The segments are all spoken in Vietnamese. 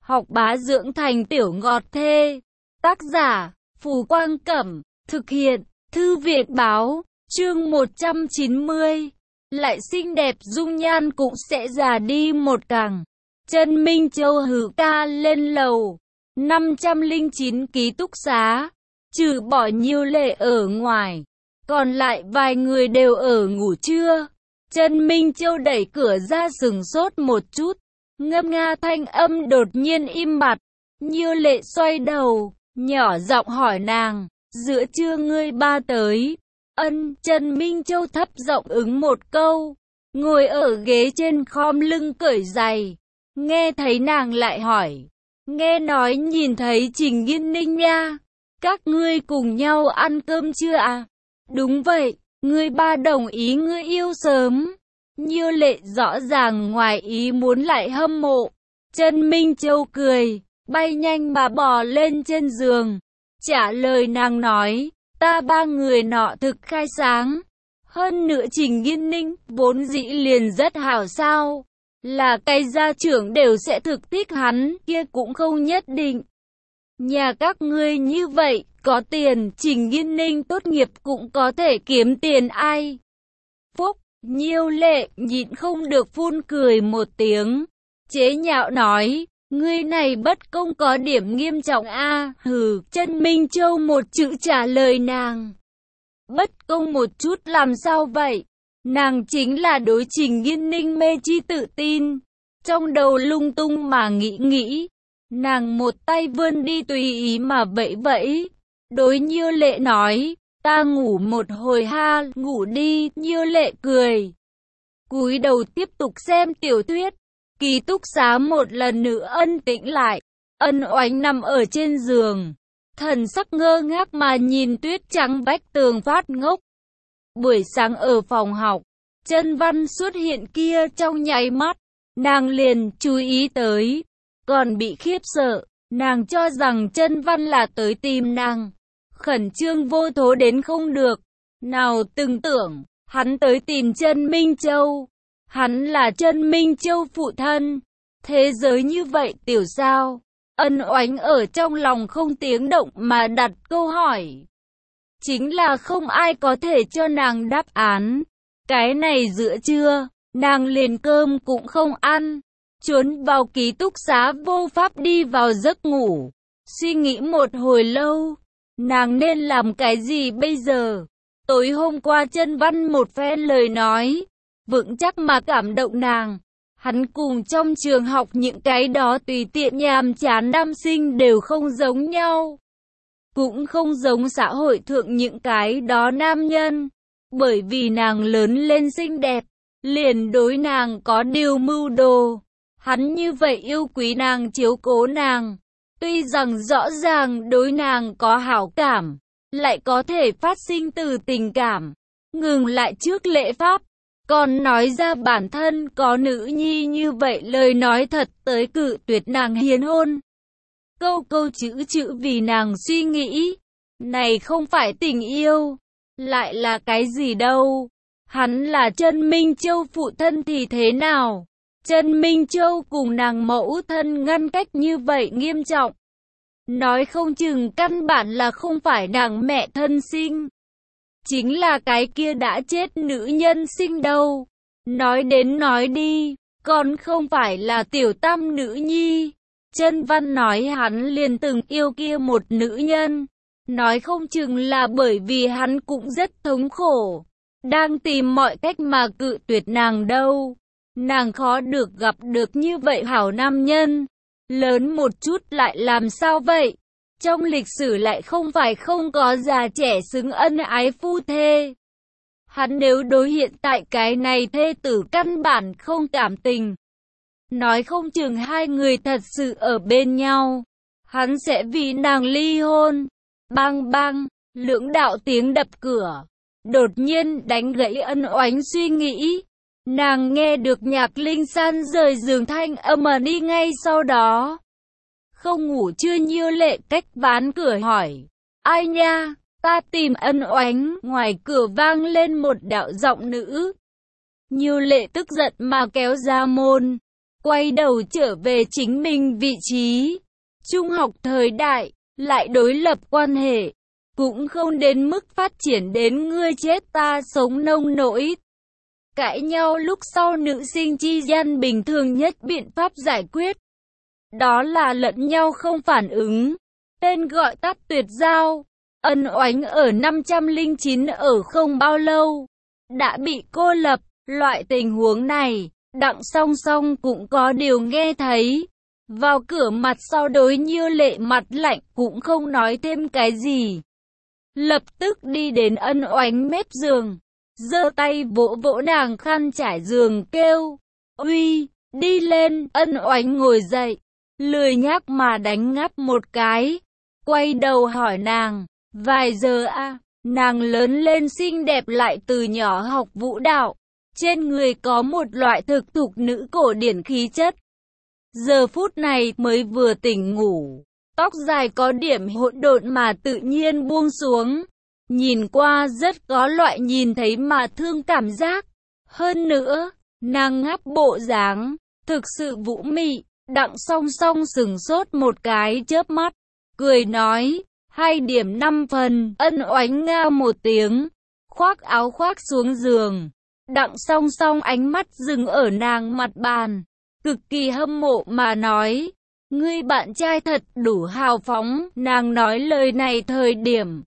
học bá dưỡng thành tiểu ngọt thê. Tác giả, Phù Quang Cẩm, thực hiện, Thư viện Báo, chương 190. Lại xinh đẹp dung nhan cũng sẽ già đi một càng. Chân Minh Châu hử ca lên lầu 509 ký túc xá, trừ bỏ Nhiêu Lệ ở ngoài, còn lại vài người đều ở ngủ trưa. Chân Minh Châu đẩy cửa ra sừng sốt một chút, ngâm nga thanh âm đột nhiên im bặt. Nhiêu Lệ xoay đầu, nhỏ giọng hỏi nàng, giữa trưa ngươi ba tới? Ân. Chân Minh Châu thấp giọng ứng một câu, ngồi ở ghế trên khom lưng cởi giày. Nghe thấy nàng lại hỏi, nghe nói nhìn thấy Trình Nghiên Ninh nha, các ngươi cùng nhau ăn cơm chưa à? Đúng vậy, ngươi ba đồng ý ngươi yêu sớm. Nhiêu Lệ rõ ràng ngoài ý muốn lại hâm mộ. Chân Minh Châu cười, bay nhanh mà bò lên trên giường, trả lời nàng nói, ta ba người nọ thực khai sáng. Hơn nữa Trình Nghiên Ninh vốn dĩ liền rất hảo sao, là cái gia trưởng đều sẽ thực thích hắn, kia cũng không nhất định. Nhà các ngươi như vậy, có tiền, Trình Nghiên Ninh tốt nghiệp cũng có thể kiếm tiền ai. Phúc. Nhiêu Lệ nhịn không được phun cười một tiếng, chế nhạo nói, ngươi này bất công có điểm nghiêm trọng a. Hừ. Chân Minh Châu một chữ trả lời nàng. Bất công một chút làm sao vậy? Nàng chính là đối Trình Nghiên Ninh mê chi tự tin, trong đầu lung tung mà nghĩ. Nàng một tay vươn đi tùy ý mà vẫy vẫy, đối Nhiêu Lệ nói, ta ngủ một hồi ha. Ngủ đi. Nhiêu Lệ cười, cúi đầu tiếp tục xem tiểu thuyết. Ký túc xá một lần nữa ân tĩnh lại. Ân Oánh nằm ở trên giường, thần sắc ngơ ngác mà nhìn tuyết trắng vách tường phát ngốc. Buổi sáng ở phòng học, Chân Văn xuất hiện kia trong nháy mắt, nàng liền chú ý tới, còn bị khiếp sợ. Nàng cho rằng Chân Văn là tới tìm nàng, khẩn trương vô thố đến không được. Nào từng tưởng, hắn tới tìm Chân Minh Châu. Hắn là Chân Minh Châu phụ thân. Thế giới như vậy tiểu sao? Ân Oánh ở trong lòng không tiếng động mà đặt câu hỏi. Chính là không ai có thể cho nàng đáp án. Cái này giữa trưa, nàng liền cơm cũng không ăn, trốn vào ký túc xá vô pháp đi vào giấc ngủ. Suy nghĩ một hồi lâu, nàng nên làm cái gì bây giờ? Tối hôm qua Chân Văn một phen lời nói, vững chắc mà cảm động nàng. Hắn cùng trong trường học những cái đó tùy tiện nhàm chán nam sinh đều không giống nhau. Cũng không giống xã hội thượng những cái đó nam nhân. Bởi vì nàng lớn lên xinh đẹp, liền đối nàng có điều mưu đồ. Hắn như vậy yêu quý nàng, chiếu cố nàng. Tuy rằng rõ ràng đối nàng có hảo cảm, lại có thể phát sinh từ tình cảm. Ngừng lại trước lễ pháp, còn nói ra bản thân có nữ nhi như vậy, lời nói thật tới cự tuyệt nàng hiến hôn. Câu câu chữ chữ vì nàng suy nghĩ. Này không phải tình yêu, lại là cái gì đâu? Hắn là Chân Minh Châu phụ thân thì thế nào? Chân Minh Châu cùng nàng mẫu thân ngăn cách như vậy nghiêm trọng. Nói không chừng căn bản là không phải nàng mẹ thân sinh, chính là cái kia đã chết nữ nhân sinh đâu. Nói đến nói đi, còn không phải là tiểu tam nữ nhi. Chân Văn nói hắn liền từng yêu kia một nữ nhân. Nói không chừng là bởi vì hắn cũng rất thống khổ, đang tìm mọi cách mà cự tuyệt nàng đâu. Nàng khó được gặp được như vậy hảo nam nhân. Lớn một chút lại làm sao vậy? Trong lịch sử lại không phải không có già trẻ xứng ân ái phu thê. Hắn nếu đối hiện tại cái này thê tử căn bản không cảm tình, nói không chừng hai người thật sự ở bên nhau, hắn sẽ vì nàng ly hôn. Bang bang, lưỡng đạo tiếng đập cửa, đột nhiên đánh gãy Ân Oánh suy nghĩ. Nàng nghe được Nhạc Linh San rời giường thanh âm mà đi ngay sau đó. Không ngủ chưa? Nhiêu Lệ cách ván cửa hỏi. Ai nha? Ta tìm Ân Oánh. Ngoài cửa vang lên một đạo giọng nữ. Nhiêu Lệ tức giận mà kéo ra môn. quay đầu trở về chính mình vị trí. Trung học thời đại, lại đối lập quan hệ, cũng không đến mức phát triển đến ngươi chết ta sống nông nỗi. Cãi nhau lúc sau nữ sinh chi gian bình thường nhất biện pháp giải quyết, đó là lẫn nhau không phản ứng, tên gọi tắt tuyệt giao. Ân Oánh ở 509 ở không bao lâu, đã bị cô lập. Loại tình huống này, Đặng Song Song cũng có điều nghe thấy. Vào cửa mặt sau đối Như Lệ mặt lạnh cũng không nói thêm cái gì. Lập tức đi đến Ân Oánh mép giường, giơ tay vỗ vỗ nàng khăn trải giường kêu, uy, đi lên. Ân Oánh ngồi dậy, lười nhác mà đánh ngáp một cái, quay đầu hỏi nàng, vài giờ à? Nàng lớn lên xinh đẹp lại từ nhỏ học vũ đạo, trên người có một loại thực thục nữ cổ điển khí chất. Giờ phút này mới vừa tỉnh ngủ, tóc dài có điểm hỗn độn mà tự nhiên buông xuống, nhìn qua rất có loại nhìn thấy mà thương cảm giác. Hơn nữa, nàng ngáp bộ dáng, thực sự vũ mị. Đặng Song Song sững sốt một cái chớp mắt, cười nói, 2 điểm 5 phần. Ân Oánh nga một tiếng, khoác áo khoác xuống giường. Đặng Song Song ánh mắt dừng ở nàng mặt bàn, cực kỳ hâm mộ mà nói, ngươi bạn trai thật đủ hào phóng. Nàng nói lời này thời điểm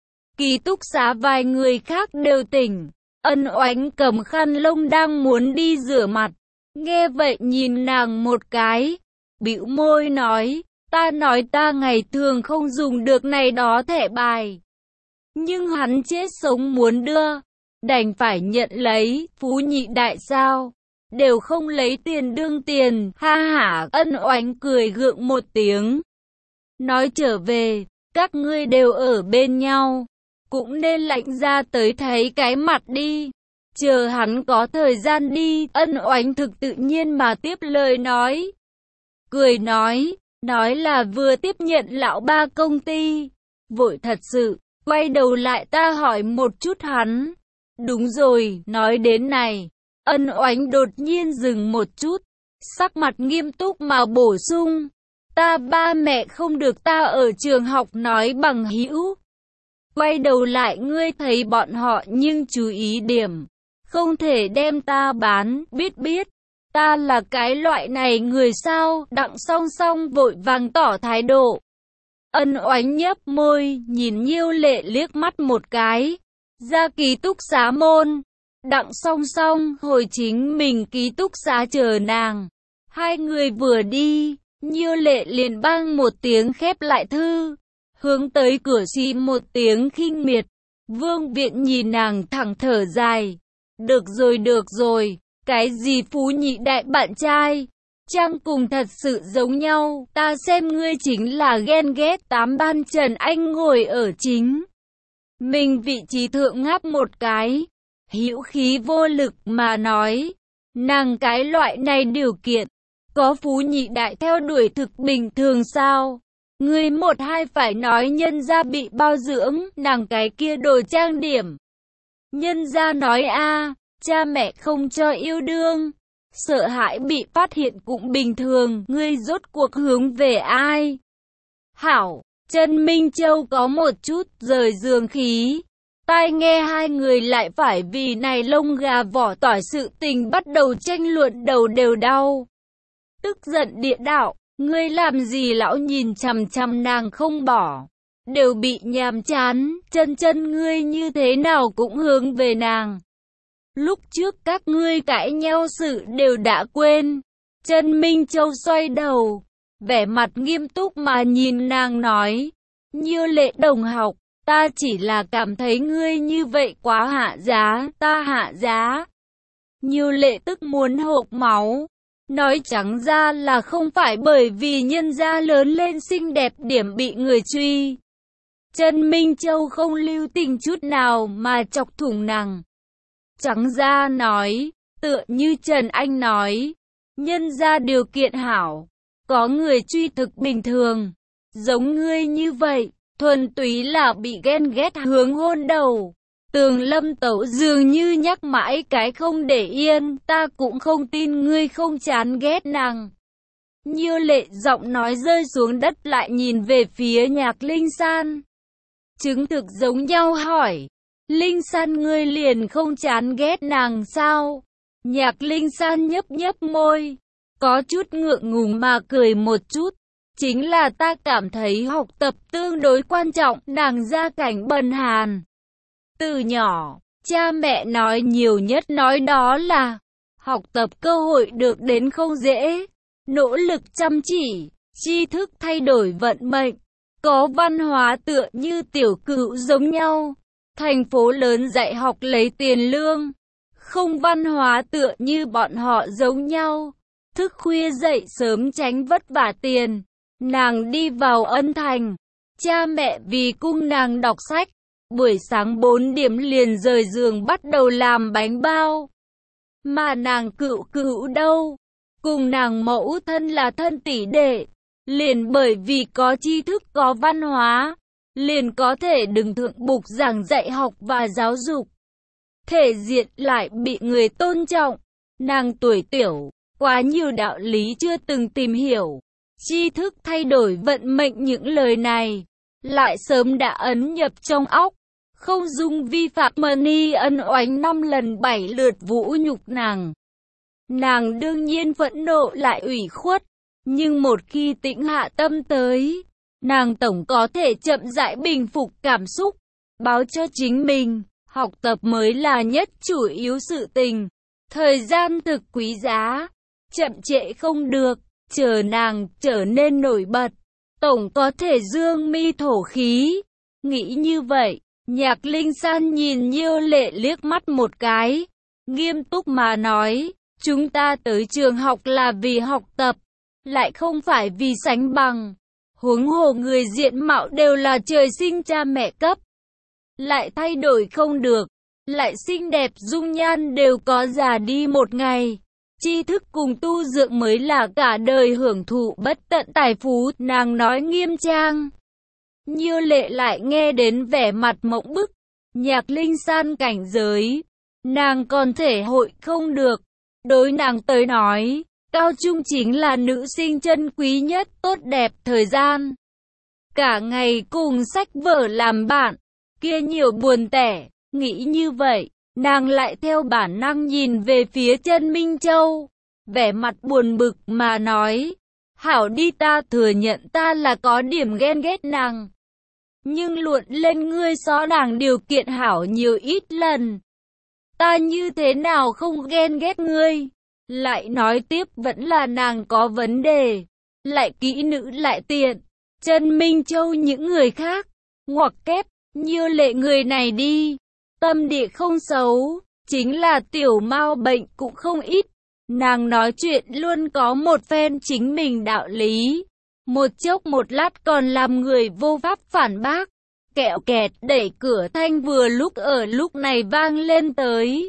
ký túc xá vài người khác đều tỉnh. Ân Oánh cầm khăn lông đang muốn đi rửa mặt, nghe vậy nhìn nàng một cái, bĩu môi nói, ta nói ta ngày thường không dùng được này đó thẻ bài, nhưng hắn chết sống muốn đưa, đành phải nhận lấy. Phú nhị đại sao, đều không lấy tiền đương tiền, ha hả. Ân Oánh cười gượng một tiếng, nói trở về, các ngươi đều ở bên nhau, cũng nên lạnh ra tới thấy cái mặt đi, chờ hắn có thời gian đi. Ân Oánh thực tự nhiên mà tiếp lời nói, cười nói là vừa tiếp nhận lão ba công ty, vội thật sự, quay đầu lại ta hỏi một chút hắn. Đúng rồi, nói đến này, Ân Oánh đột nhiên dừng một chút, sắc mặt nghiêm túc mà bổ sung, ta ba mẹ không được ta ở trường học nói bằng hữu. Quay đầu lại ngươi thấy bọn họ nhưng chú ý điểm, không thể đem ta bán, biết. Ta là cái loại này người sao? Đặng Song Song vội vàng tỏ thái độ. Ân Oánh nhấp môi, nhìn Nhiêu Lệ liếc mắt một cái, ra ký túc xá môn. Đặng Song Song hồi chính mình ký túc xá chờ nàng. Hai người vừa đi, Nhiêu Lệ liền bang một tiếng khép lại thư, hướng tới cửa xì một tiếng khinh miệt. Vương Viện nhìn nàng thẳng thở dài, được rồi, cái gì phú nhị đại bạn trai, trang cùng thật sự giống nhau, ta xem ngươi chính là ghen ghét. Tám ban Trần Anh ngồi ở chính mình vị trí thượng ngáp một cái, hữu khí vô lực mà nói, nàng cái loại này điều kiện, có phú nhị đại theo đuổi thực bình thường sao? Ngươi một hai phải nói nhân gia bị bao dưỡng, nàng cái kia đồ trang điểm. Nhân gia nói a, cha mẹ không cho yêu đương, sợ hãi bị phát hiện cũng bình thường, ngươi rốt cuộc hướng về ai? Hảo, Trần Minh Châu có một chút rời giường khí, tai nghe hai người lại phải vì này lông gà vỏ tỏi sự tình bắt đầu tranh luận, đầu đều đau. Tức giận địa đạo, ngươi làm gì lão nhìn chằm chằm nàng không bỏ, đều bị nhàm chán, chân ngươi như thế nào cũng hướng về nàng. Lúc trước các ngươi cãi nhau sự đều đã quên. Trần Minh Châu xoay đầu, vẻ mặt nghiêm túc mà nhìn nàng nói, Như Lệ đồng học, ta chỉ là cảm thấy ngươi như vậy quá hạ giá, ta hạ giá. Như Lệ tức muốn hộc máu, nói trắng ra là không phải bởi vì nhân gia lớn lên xinh đẹp điểm bị người truy. Trần Minh Châu không lưu tình chút nào mà chọc thủng nàng. Trắng ra nói, tựa như Trần Anh nói, nhân gia điều kiện hảo, có người truy thực bình thường, giống ngươi như vậy, thuần túy là bị ghen ghét hướng hôn đầu. Tường Lâm Tẩu dường như nhắc mãi cái không để yên, ta cũng không tin ngươi không chán ghét nàng. Như Lệ giọng nói rơi xuống đất lại nhìn về phía Nhạc Linh San. Chứng thực giống nhau hỏi, Linh San ngươi liền không chán ghét nàng sao? Nhạc Linh San nhấp nhấp môi, có chút ngượng ngùng mà cười một chút. Chính là ta cảm thấy học tập tương đối quan trọng, nàng gia cảnh bần hàn. Từ nhỏ, cha mẹ nói nhiều nhất nói đó là, học tập cơ hội được đến không dễ, nỗ lực chăm chỉ, tri thức thay đổi vận mệnh, có văn hóa tựa như Tiểu Cửu giống nhau. Thành phố lớn dạy học lấy tiền lương, không văn hóa tựa như bọn họ giống nhau. Thức khuya dậy sớm tránh vất vả tiền. Nàng đi vào Ân Thành, cha mẹ vì cung nàng đọc sách, buổi sáng 4 điểm liền rời giường bắt đầu làm bánh bao. Mà nàng Cửu Cửu đâu? Cùng nàng mẫu thân là thân tỷ đệ, liền bởi vì có tri thức có văn hóa, liền có thể đứng thượng bục giảng dạy học và giáo dục. Thể diện lại bị người tôn trọng, nàng tuổi tiểu, quá nhiều đạo lý chưa từng tìm hiểu. Tri thức thay đổi vận mệnh những lời này, lại sớm đã ấn nhập trong óc, không dung vi phạm Mani ân oánh 5 lần 7 lượt vũ nhục nàng. Nàng đương nhiên phẫn nộ lại ủy khuất, nhưng một khi tĩnh hạ tâm tới, nàng tổng có thể chậm rãi bình phục cảm xúc, báo cho chính mình, học tập mới là nhất chủ yếu sự tình. Thời gian thực quý giá, chậm trễ không được, chờ nàng trở nên nổi bật, tổng có thể dương mi thổ khí. Nghĩ như vậy, Nhạc Linh San nhìn Nhiêu Lệ liếc mắt một cái, nghiêm túc mà nói, chúng ta tới trường học là vì học tập, lại không phải vì sánh bằng. Huống hồ người diện mạo đều là trời sinh cha mẹ cấp, lại thay đổi không được, lại xinh đẹp dung nhan đều có già đi một ngày. Tri thức cùng tu dưỡng mới là cả đời hưởng thụ bất tận tài phú, nàng nói nghiêm trang. Nhiêu Lệ lại nghe đến vẻ mặt mộng bức, Nhạc Linh San cảnh giới, nàng còn thể hội không được. Đối nàng tới nói, cao trung chính là nữ sinh chân quý nhất, tốt đẹp thời gian. Cả ngày cùng sách vở làm bạn, kia nhiều buồn tẻ, nghĩ như vậy, nàng lại theo bản năng nhìn về phía Chân Minh Châu, vẻ mặt buồn bực mà nói, hảo đi ta thừa nhận ta là có điểm ghen ghét nàng. Nhưng luận lên ngươi so nàng điều kiện hảo nhiều ít lần. Ta như thế nào không ghen ghét ngươi? Lại nói tiếp vẫn là nàng có vấn đề, lại kỹ nữ lại tiện. Chân Minh Châu những người khác, ngoặc kép, Nhiêu Lệ người này đi, tâm địa không xấu, chính là tiểu mao bệnh cũng không ít. Nàng nói chuyện luôn có một phen chính mình đạo lý, một chốc một lát còn làm người vô pháp phản bác. Kẹo kẹt đẩy cửa thanh vừa lúc ở lúc này vang lên tới.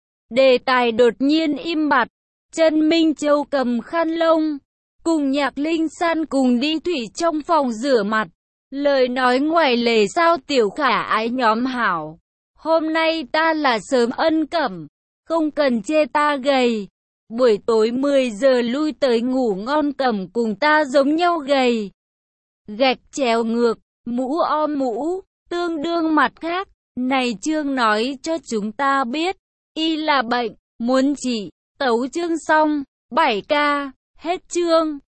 Đề tài đột nhiên im bặt, Chân Minh Châu cầm khăn lông, cùng Nhạc Linh San cùng đi thủy trong phòng rửa mặt. Lời nói ngoài lề sao tiểu khả ái nhóm hảo. Hôm nay ta là sớm Ân Cẩm, không cần chê ta gầy. Buổi tối 10 giờ lui tới ngủ ngon Cẩm cùng ta giống nhau gầy. Gạch chéo ngược, mũ om mũ, tương đương mặt khác. Này chương nói cho chúng ta biết, y là bệnh, muốn trị, tấu chương xong, 7K, hết chương.